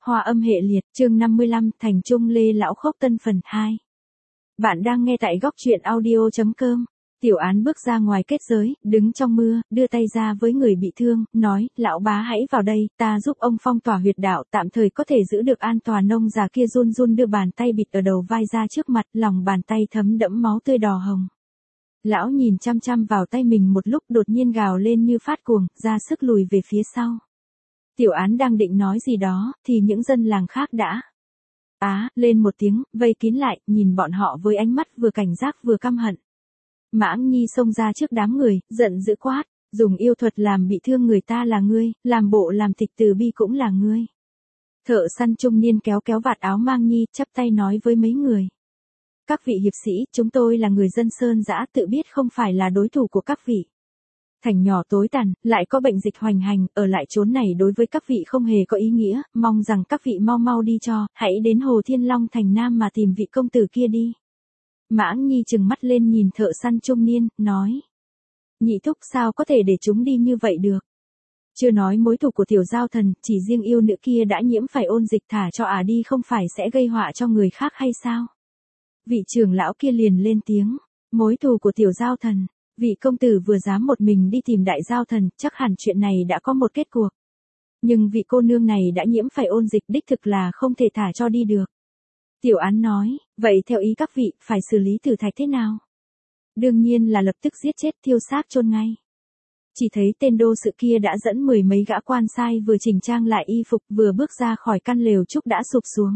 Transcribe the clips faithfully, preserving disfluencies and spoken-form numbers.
Hoa âm hệ liệt, chương năm mươi lăm, Thành Trung Lê Lão Khốc Tân phần hai. Bạn đang nghe tại góc truyện audio chấm com. Tiểu Án bước ra ngoài kết giới, đứng trong mưa, đưa tay ra với người bị thương, nói, lão bá hãy vào đây, ta giúp ông phong tỏa huyệt đạo, tạm thời có thể giữ được an toàn. Ông già kia run run đưa bàn tay bịt ở đầu vai ra trước mặt, lòng bàn tay thấm đẫm máu tươi đỏ hồng. Lão nhìn chăm chăm vào tay mình một lúc, đột nhiên gào lên như phát cuồng, ra sức lùi về phía sau. Tiểu Án đang định nói gì đó, thì những dân làng khác đã á lên một tiếng, vây kín lại, nhìn bọn họ với ánh mắt vừa cảnh giác vừa căm hận. Mãng Nhi xông ra trước đám người, giận dữ quát, dùng yêu thuật làm bị thương người ta là ngươi, làm bộ làm tịch từ bi cũng là ngươi. Thợ săn trung niên kéo kéo vạt áo Mang Nhi, chắp tay nói với mấy người. Các vị hiệp sĩ, chúng tôi là người dân sơn dã, tự biết không phải là đối thủ của các vị. Thành nhỏ tối tàn, lại có bệnh dịch hoành hành, ở lại chốn này đối với các vị không hề có ý nghĩa, mong rằng các vị mau mau đi cho, hãy đến Hồ Thiên Long thành Nam mà tìm vị công tử kia đi. Mãng Nhi trừng mắt lên nhìn thợ săn trung niên, nói. Nhị thúc sao có thể để chúng đi như vậy được. Chưa nói mối thù của tiểu giao thần, chỉ riêng yêu nữ kia đã nhiễm phải ôn dịch, thả cho ả đi không phải sẽ gây họa cho người khác hay sao? Vị trưởng lão kia liền lên tiếng, mối thù của tiểu giao thần. Vị công tử vừa dám một mình đi tìm đại giao thần, chắc hẳn chuyện này đã có một kết cuộc. Nhưng vị cô nương này đã nhiễm phải ôn dịch, đích thực là không thể thả cho đi được. Tiểu Án nói, vậy theo ý các vị, phải xử lý thử thạch thế nào? Đương nhiên là lập tức giết chết, thiêu xác chôn ngay. Chỉ thấy tên đô sự kia đã dẫn mười mấy gã quan sai vừa chỉnh trang lại y phục, vừa bước ra khỏi căn lều trúc đã sụp xuống.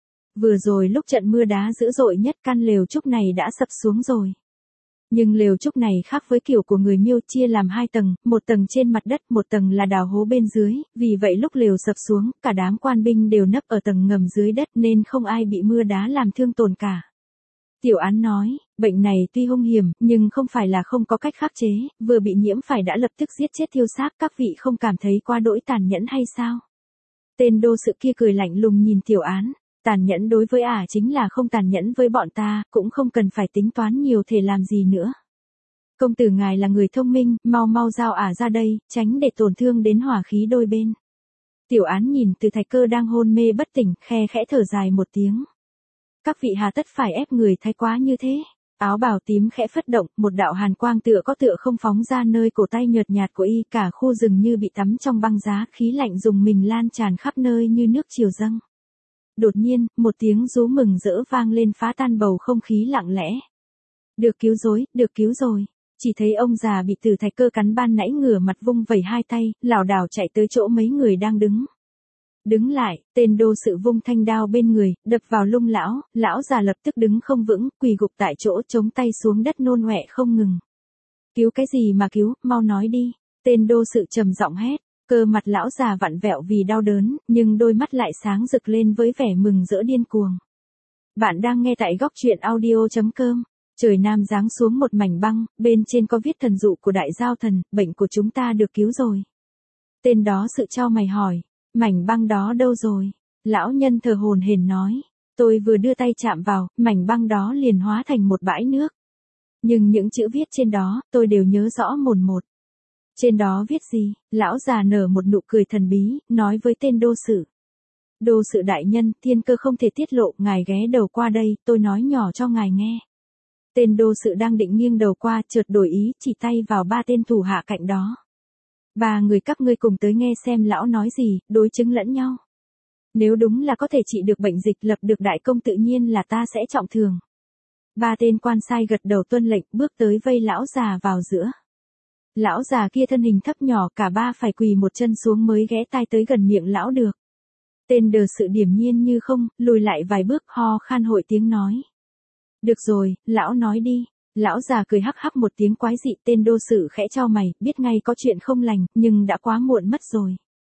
Vừa rồi lúc trận mưa đá dữ dội nhất, căn lều trúc này đã sập xuống rồi. Nhưng lều trúc này khác với kiểu của người Miêu, chia làm hai tầng, một tầng trên mặt đất, một tầng là đào hố bên dưới, vì vậy lúc lều sập xuống, cả đám quan binh đều nấp ở tầng ngầm dưới đất nên không ai bị mưa đá làm thương tổn cả. Tiểu Án nói, bệnh này tuy hung hiểm, nhưng không phải là không có cách khắc chế, vừa bị nhiễm phải đã lập tức giết chết thiêu xác, các vị không cảm thấy quá đỗi tàn nhẫn hay sao? Tên đô sự kia cười lạnh lùng nhìn Tiểu Án. Tàn nhẫn đối với ả chính là không tàn nhẫn với bọn ta, cũng không cần phải tính toán nhiều thể làm gì nữa. Công tử ngài là người thông minh, mau mau giao ả ra đây, tránh để tổn thương đến hỏa khí đôi bên. Tiểu Án nhìn Từ Thạch Cơ đang hôn mê bất tỉnh, khe khẽ thở dài một tiếng. Các vị hà tất phải ép người thái quá như thế. Áo bào tím khẽ phất động, một đạo hàn quang tựa có tựa không phóng ra nơi cổ tay nhợt nhạt của y, cả khu rừng như bị tắm trong băng giá, khí lạnh dùng mình lan tràn khắp nơi như nước triều dâng. Đột nhiên, một tiếng rú mừng rỡ vang lên phá tan bầu không khí lặng lẽ. Được cứu rối, được cứu rồi. Chỉ thấy ông già bị Từ Thạch Cơ cắn ban nãy ngửa mặt vung vẩy hai tay, lảo đảo chạy tới chỗ mấy người đang đứng. Đứng lại, tên đô sự vung thanh đao bên người, đập vào lưng lão, lão già lập tức đứng không vững, quỳ gục tại chỗ, chống tay xuống đất nôn ọe không ngừng. Cứu cái gì mà cứu, mau nói đi. Tên đô sự trầm giọng hét. Cơ mặt lão già vặn vẹo vì đau đớn, nhưng đôi mắt lại sáng rực lên với vẻ mừng rỡ điên cuồng. Bạn đang nghe tại góc truyện audio chấm com. Trời Nam giáng xuống một mảnh băng, bên trên có viết thần dụ của đại giao thần, bệnh của chúng ta được cứu rồi. Tên đó sự trao mày hỏi, mảnh băng đó đâu rồi? Lão nhân thờ hồn hển nói, tôi vừa đưa tay chạm vào, mảnh băng đó liền hóa thành một bãi nước. Nhưng những chữ viết trên đó, tôi đều nhớ rõ mồn một. Trên đó viết gì? Lão già nở một nụ cười thần bí, nói với tên đô sự. Đô sự đại nhân, thiên cơ không thể tiết lộ, ngài ghé đầu qua đây, tôi nói nhỏ cho ngài nghe. Tên đô sự đang định nghiêng đầu qua, chợt đổi ý, chỉ tay vào ba tên thủ hạ cạnh đó. Ba người các ngươi cùng tới nghe xem lão nói gì, đối chứng lẫn nhau. Nếu đúng là có thể trị được bệnh dịch, lập được đại công, tự nhiên là ta sẽ trọng thưởng. Ba tên quan sai gật đầu tuân lệnh, bước tới vây lão già vào giữa. Lão già kia thân hình thấp nhỏ, cả ba phải quỳ một chân xuống mới ghé tai tới gần miệng lão được. Tên đờ sự điềm nhiên như không, lùi lại vài bước, ho khan hội tiếng nói. Được rồi, lão nói đi. Lão già cười hắc hắc một tiếng quái dị, tên đô sự khẽ chau mày, biết ngay có chuyện không lành, nhưng đã quá muộn mất rồi.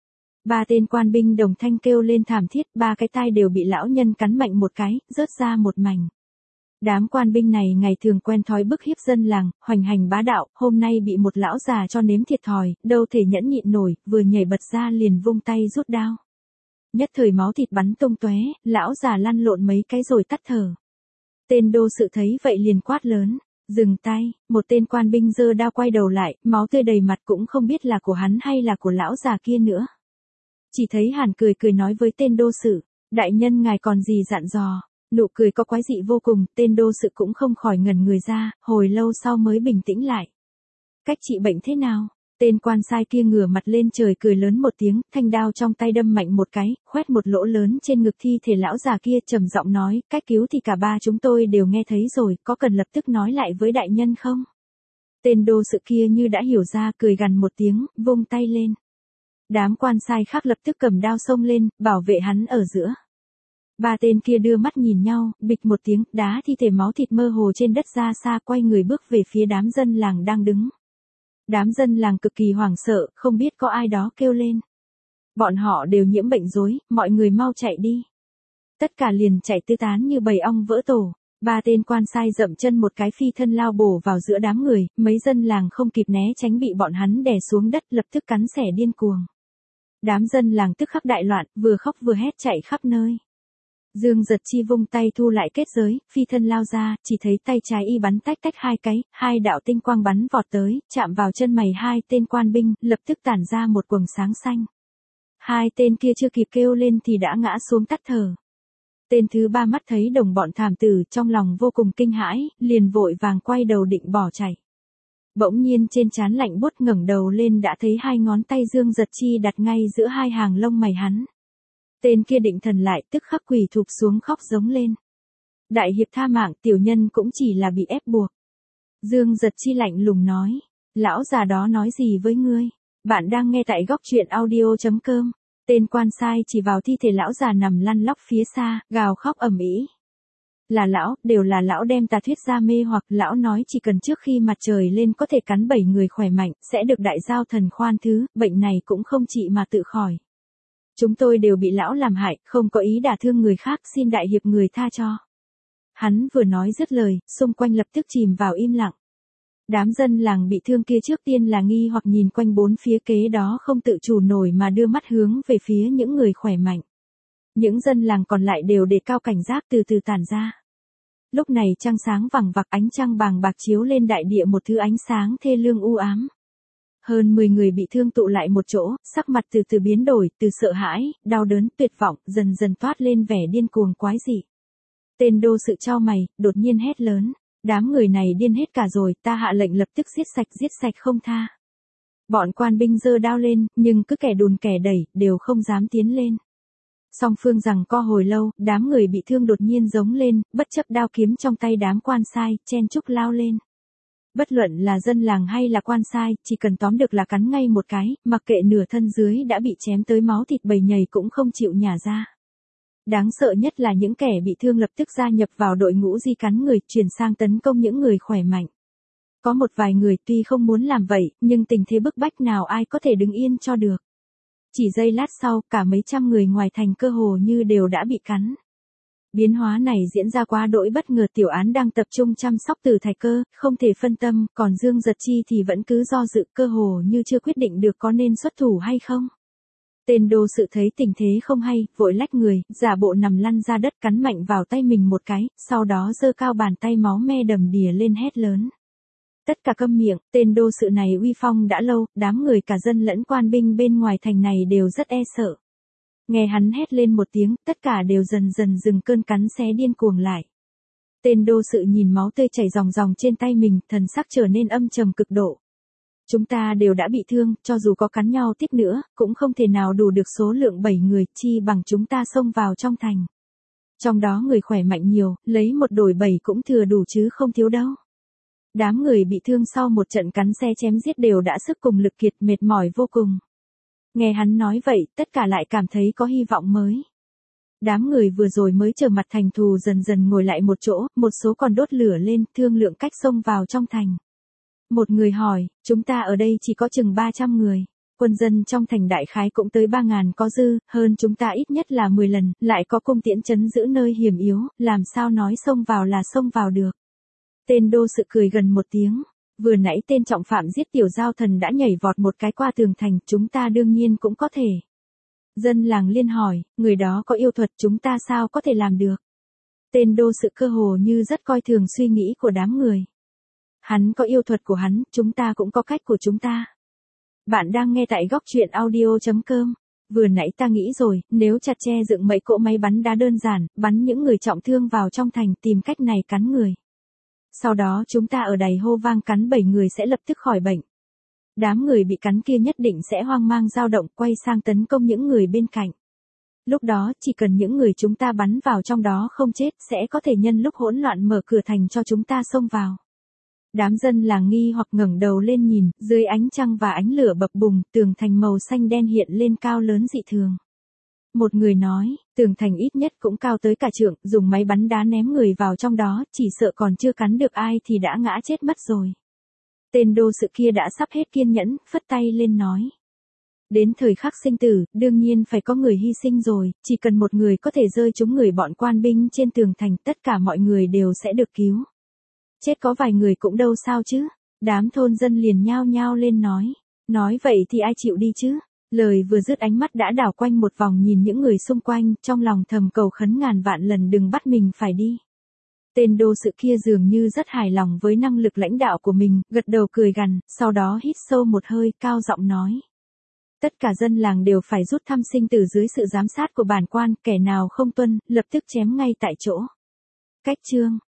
Ba tên quan binh đồng thanh kêu lên thảm thiết, ba cái tai đều bị lão nhân cắn mạnh một cái, rớt ra một mảnh. Đám quan binh này ngày thường quen thói bức hiếp dân làng, hoành hành bá đạo, hôm nay bị một lão già cho nếm thiệt thòi, đâu thể nhẫn nhịn nổi, vừa nhảy bật ra liền vung tay rút đao. Nhất thời máu thịt bắn tung tóe, lão già lăn lộn mấy cái rồi tắt thở. Tên đô sự thấy vậy liền quát lớn, dừng tay. Một tên quan binh giơ đao quay đầu lại, máu tươi đầy mặt, cũng không biết là của hắn hay là của lão già kia nữa. Chỉ thấy Hàn cười cười nói với tên đô sự, đại nhân ngài còn gì dặn dò, nụ cười có quái dị vô cùng, tên đô sự cũng không khỏi ngẩn người ra, hồi lâu sau mới bình tĩnh lại. Cách trị bệnh thế nào? Tên quan sai kia ngửa mặt lên trời cười lớn một tiếng, thanh đao trong tay đâm mạnh một cái, khoét một lỗ lớn trên ngực thi thể lão già kia, trầm giọng nói, cách cứu thì cả ba chúng tôi đều nghe thấy rồi, có cần lập tức nói lại với đại nhân không? Tên đô sự kia như đã hiểu ra, cười gằn một tiếng, vung tay lên. Đám quan sai khác lập tức cầm đao xông lên, bảo vệ hắn ở giữa. Ba tên kia đưa mắt nhìn nhau, bịch một tiếng, đá thi thể máu thịt mơ hồ trên đất ra xa, quay người bước về phía đám dân làng đang đứng. Đám dân làng cực kỳ hoảng sợ, không biết có ai đó kêu lên. Bọn họ đều nhiễm bệnh rối, mọi người mau chạy đi. Tất cả liền chạy tứ tán như bầy ong vỡ tổ. Ba tên quan sai dậm chân một cái phi thân lao bổ vào giữa đám người, mấy dân làng không kịp né tránh bị bọn hắn đè xuống đất, lập tức cắn xẻ điên cuồng. Đám dân làng tức khắc đại loạn, vừa khóc vừa hét chạy khắp nơi. Dương Giật Chi vung tay thu lại kết giới, phi thân lao ra, chỉ thấy tay trái y bắn tách tách hai cái, hai đạo tinh quang bắn vọt tới, chạm vào chân mày hai tên quan binh, lập tức tản ra một quầng sáng xanh. Hai tên kia chưa kịp kêu lên thì đã ngã xuống tắt thở. Tên thứ ba mắt thấy đồng bọn thảm tử, trong lòng vô cùng kinh hãi, liền vội vàng quay đầu định bỏ chạy. Bỗng nhiên trên trán lạnh buốt, ngẩng đầu lên đã thấy hai ngón tay Dương Giật Chi đặt ngay giữa hai hàng lông mày hắn. Tên kia định thần lại, tức khắc quỳ thụp xuống khóc giống lên. Đại hiệp tha mạng, tiểu nhân cũng chỉ là bị ép buộc. Dương Giật Chi lạnh lùng nói, lão già đó nói gì với ngươi? Bạn đang nghe tại góc truyện audio chấm com. Tên quan sai chỉ vào thi thể lão già nằm lăn lóc phía xa, gào khóc ầm ĩ. Là lão, đều là lão đem tà thuyết ra mê hoặc, lão nói chỉ cần trước khi mặt trời lên có thể cắn bảy người khỏe mạnh, sẽ được đại giao thần khoan thứ, bệnh này cũng không trị mà tự khỏi. Chúng tôi đều bị lão làm hại, không có ý đả thương người khác, xin đại hiệp người tha cho. Hắn vừa nói dứt lời, xung quanh lập tức chìm vào im lặng. Đám dân làng bị thương kia trước tiên là nghi hoặc nhìn quanh bốn phía, kế đó không tự chủ nổi mà đưa mắt hướng về phía những người khỏe mạnh. Những dân làng còn lại đều đề cao cảnh giác, từ từ tản ra. Lúc này trăng sáng vằng vặc, ánh trăng bàng bạc chiếu lên đại địa một thứ ánh sáng thê lương u ám. Hơn mười người bị thương tụ lại một chỗ, sắc mặt từ từ biến đổi, từ sợ hãi, đau đớn, tuyệt vọng, dần dần toát lên vẻ điên cuồng quái dị. Tên đô sự chau mày, đột nhiên hét lớn, đám người này điên hết cả rồi, ta hạ lệnh lập tức giết sạch, giết sạch không tha. Bọn quan binh giơ đao lên, nhưng cứ kẻ đùn kẻ đẩy, đều không dám tiến lên. Song phương rằng co hồi lâu, đám người bị thương đột nhiên giống lên, bất chấp đao kiếm trong tay đám quan sai, chen chúc lao lên. Bất luận là dân làng hay là quan sai, chỉ cần tóm được là cắn ngay một cái, mặc kệ nửa thân dưới đã bị chém tới máu thịt bầy nhầy cũng không chịu nhả ra. Đáng sợ nhất là những kẻ bị thương lập tức gia nhập vào đội ngũ di cắn người, chuyển sang tấn công những người khỏe mạnh. Có một vài người tuy không muốn làm vậy, nhưng tình thế bức bách nào ai có thể đứng yên cho được. Chỉ giây lát sau, cả mấy trăm người ngoài thành cơ hồ như đều đã bị cắn. Biến hóa này diễn ra quá đỗi bất ngờ, Tiểu Án đang tập trung chăm sóc Từ Thạch Cơ, không thể phân tâm, còn Dương Giật Chi thì vẫn cứ do dự, cơ hồ như chưa quyết định được có nên xuất thủ hay không. Tên đô sự thấy tình thế không hay, vội lách người, giả bộ nằm lăn ra đất, cắn mạnh vào tay mình một cái, sau đó giơ cao bàn tay máu me đầm đìa lên hét lớn. Tất cả câm miệng, tên đô sự này uy phong đã lâu, đám người cả dân lẫn quan binh bên ngoài thành này đều rất e sợ. Nghe hắn hét lên một tiếng, tất cả đều dần dần dừng cơn cắn xé điên cuồng lại. Tên đô sự nhìn máu tươi chảy ròng ròng trên tay mình, thần sắc trở nên âm trầm cực độ. Chúng ta đều đã bị thương, cho dù có cắn nhau tiếp nữa, cũng không thể nào đủ được số lượng bảy người, chi bằng chúng ta xông vào trong thành. Trong đó người khỏe mạnh nhiều, lấy một đổi bảy cũng thừa đủ chứ không thiếu đâu. Đám người bị thương sau một trận cắn xé chém giết đều đã sức cùng lực kiệt, mệt mỏi vô cùng. Nghe hắn nói vậy, tất cả lại cảm thấy có hy vọng mới. Đám người vừa rồi mới trở mặt thành thù dần dần ngồi lại một chỗ, một số còn đốt lửa lên, thương lượng cách xông vào trong thành. Một người hỏi, chúng ta ở đây chỉ có chừng ba trăm người. Quân dân trong thành đại khái cũng tới ba ngàn có dư, hơn chúng ta ít nhất là mười lần, lại có cung tiễn trấn giữ nơi hiểm yếu, làm sao nói xông vào là xông vào được. Tên đô sự cười gần một tiếng. Vừa nãy tên trọng phạm giết tiểu giao thần đã nhảy vọt một cái qua tường thành, chúng ta đương nhiên cũng có thể. Dân làng liên hỏi, người đó có yêu thuật, chúng ta sao có thể làm được. Tên đô sự cơ hồ như rất coi thường suy nghĩ của đám người. Hắn có yêu thuật của hắn, chúng ta cũng có cách của chúng ta. Bạn đang nghe tại góc truyện audio chấm com. Vừa nãy ta nghĩ rồi, nếu chặt che dựng mấy cỗ máy bắn đá đơn giản, bắn những người trọng thương vào trong thành tìm cách này cắn người. Sau đó chúng ta ở đầy hô vang cắn bảy người sẽ lập tức khỏi bệnh. Đám người bị cắn kia nhất định sẽ hoang mang dao động quay sang tấn công những người bên cạnh. Lúc đó chỉ cần những người chúng ta bắn vào trong đó không chết sẽ có thể nhân lúc hỗn loạn mở cửa thành cho chúng ta xông vào. Đám dân làng nghi hoặc ngẩng đầu lên nhìn, dưới ánh trăng và ánh lửa bập bùng, tường thành màu xanh đen hiện lên cao lớn dị thường. Một người nói, tường thành ít nhất cũng cao tới cả trượng, dùng máy bắn đá ném người vào trong đó, chỉ sợ còn chưa cắn được ai thì đã ngã chết mất rồi. Tên đô sự kia đã sắp hết kiên nhẫn, phất tay lên nói. Đến thời khắc sinh tử, đương nhiên phải có người hy sinh rồi, chỉ cần một người có thể rơi trúng người bọn quan binh trên tường thành, tất cả mọi người đều sẽ được cứu. Chết có vài người cũng đâu sao chứ. Đám thôn dân liền nhao nhao lên nói. Nói vậy thì ai chịu đi chứ? Lời vừa dứt ánh mắt đã đảo quanh một vòng nhìn những người xung quanh, trong lòng thầm cầu khấn ngàn vạn lần đừng bắt mình phải đi. Tên đô sự kia dường như rất hài lòng với năng lực lãnh đạo của mình, gật đầu cười gằn, sau đó hít sâu một hơi, cao giọng nói. Tất cả dân làng đều phải rút thăm sinh tử dưới sự giám sát của bản quan, kẻ nào không tuân, lập tức chém ngay tại chỗ. Cách chương